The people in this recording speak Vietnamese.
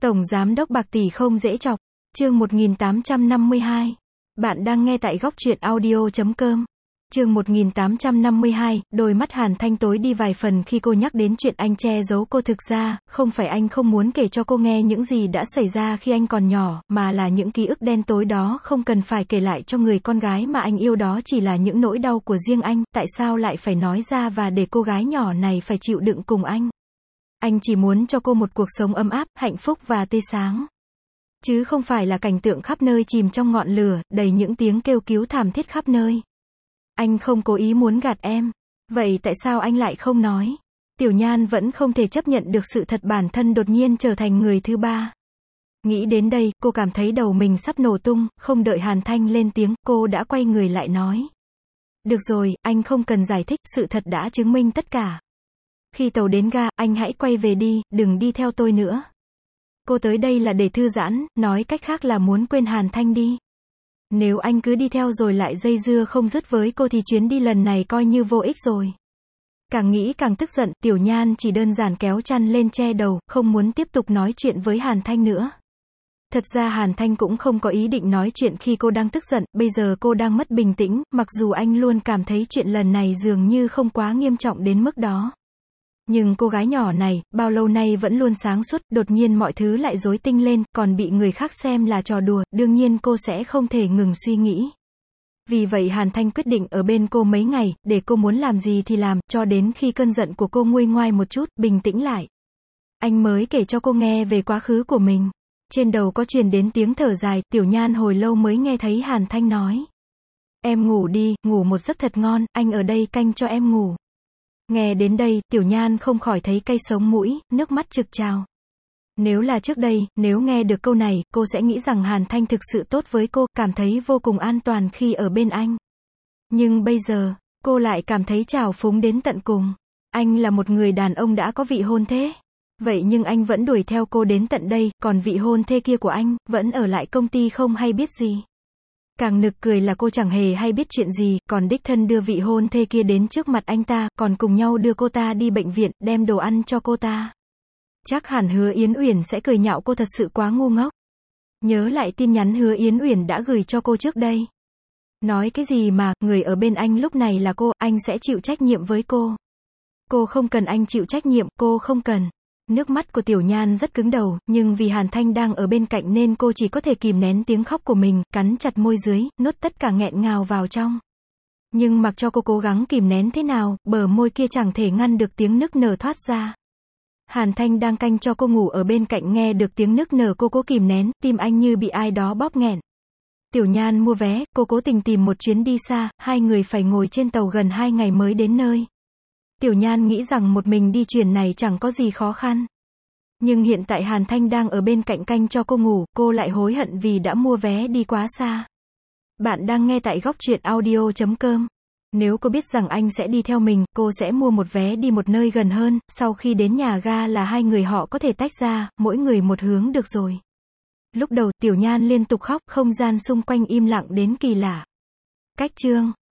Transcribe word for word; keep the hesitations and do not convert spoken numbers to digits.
Tổng giám đốc bạc tỷ không dễ chọc. Chương một nghìn tám trăm năm mươi hai. Bạn đang nghe tại góc truyện audio chấm com. Chương một nghìn tám trăm năm mươi hai, đôi mắt Hàn Thanh tối đi vài phần khi cô nhắc đến chuyện anh che giấu cô. Thực ra, không phải anh không muốn kể cho cô nghe những gì đã xảy ra khi anh còn nhỏ, mà là những ký ức đen tối đó không cần phải kể lại cho người con gái mà anh yêu, đó chỉ là những nỗi đau của riêng anh, tại sao lại phải nói ra và để cô gái nhỏ này phải chịu đựng cùng anh. Anh chỉ muốn cho cô một cuộc sống ấm áp, hạnh phúc và tươi sáng. Chứ không phải là cảnh tượng khắp nơi chìm trong ngọn lửa, đầy những tiếng kêu cứu thảm thiết khắp nơi. Anh không cố ý muốn gạt em. Vậy tại sao anh lại không nói? Tiểu Nhan vẫn không thể chấp nhận được sự thật bản thân đột nhiên trở thành người thứ ba. Nghĩ đến đây, cô cảm thấy đầu mình sắp nổ tung, không đợi Hàn Thanh lên tiếng, cô đã quay người lại nói. Được rồi, anh không cần giải thích, sự thật đã chứng minh tất cả. Khi tàu đến ga, anh hãy quay về đi, đừng đi theo tôi nữa. Cô tới đây là để thư giãn, nói cách khác là muốn quên Hàn Thanh đi. Nếu anh cứ đi theo rồi lại dây dưa không dứt với cô thì chuyến đi lần này coi như vô ích rồi. Càng nghĩ càng tức giận, Tiểu Nhan chỉ đơn giản kéo chăn lên che đầu, không muốn tiếp tục nói chuyện với Hàn Thanh nữa. Thật ra Hàn Thanh cũng không có ý định nói chuyện khi cô đang tức giận, bây giờ cô đang mất bình tĩnh, mặc dù anh luôn cảm thấy chuyện lần này dường như không quá nghiêm trọng đến mức đó. Nhưng cô gái nhỏ này, bao lâu nay vẫn luôn sáng suốt, đột nhiên mọi thứ lại rối tinh lên, còn bị người khác xem là trò đùa, đương nhiên cô sẽ không thể ngừng suy nghĩ. Vì vậy Hàn Thanh quyết định ở bên cô mấy ngày, để cô muốn làm gì thì làm, cho đến khi cơn giận của cô nguôi ngoai một chút, bình tĩnh lại. Anh mới kể cho cô nghe về quá khứ của mình. Trên đầu có truyền đến tiếng thở dài, Tiểu Nhan hồi lâu mới nghe thấy Hàn Thanh nói. Em ngủ đi, ngủ một giấc thật ngon, anh ở đây canh cho em ngủ. Nghe đến đây, Tiểu Nhan không khỏi thấy cay sống mũi, nước mắt trực trào. Nếu là trước đây, nếu nghe được câu này, cô sẽ nghĩ rằng Hàn Thanh thực sự tốt với cô, cảm thấy vô cùng an toàn khi ở bên anh. Nhưng bây giờ, cô lại cảm thấy trào phúng đến tận cùng. Anh là một người đàn ông đã có vị hôn thê. Vậy nhưng anh vẫn đuổi theo cô đến tận đây, còn vị hôn thê kia của anh, vẫn ở lại công ty không hay biết gì. Càng nực cười là cô chẳng hề hay biết chuyện gì, còn đích thân đưa vị hôn thê kia đến trước mặt anh ta, còn cùng nhau đưa cô ta đi bệnh viện, đem đồ ăn cho cô ta. Chắc hẳn Hứa Yến Uyển sẽ cười nhạo cô thật sự quá ngu ngốc. Nhớ lại tin nhắn Hứa Yến Uyển đã gửi cho cô trước đây. Nói cái gì mà, người ở bên anh lúc này là cô, anh sẽ chịu trách nhiệm với cô. Cô không cần anh chịu trách nhiệm, cô không cần. Nước mắt của Tiểu Nhan rất cứng đầu, nhưng vì Hàn Thanh đang ở bên cạnh nên cô chỉ có thể kìm nén tiếng khóc của mình, cắn chặt môi dưới, nuốt tất cả nghẹn ngào vào trong. Nhưng mặc cho cô cố gắng kìm nén thế nào, bờ môi kia chẳng thể ngăn được tiếng nức nở thoát ra. Hàn Thanh đang canh cho cô ngủ ở bên cạnh, nghe được tiếng nức nở cô cố kìm nén, tim anh như bị ai đó bóp nghẹn. Tiểu Nhan mua vé, cô cố tình tìm một chuyến đi xa, hai người phải ngồi trên tàu gần hai ngày mới đến nơi. Tiểu Nhan nghĩ rằng một mình đi chuyển này chẳng có gì khó khăn. Nhưng hiện tại Hàn Thanh đang ở bên cạnh canh cho cô ngủ, cô lại hối hận vì đã mua vé đi quá xa. Bạn đang nghe tại góc truyện audio chấm com. Nếu cô biết rằng anh sẽ đi theo mình, cô sẽ mua một vé đi một nơi gần hơn, sau khi đến nhà ga là hai người họ có thể tách ra, mỗi người một hướng được rồi. Lúc đầu, Tiểu Nhan liên tục khóc, không gian xung quanh im lặng đến kỳ lạ. Cách chương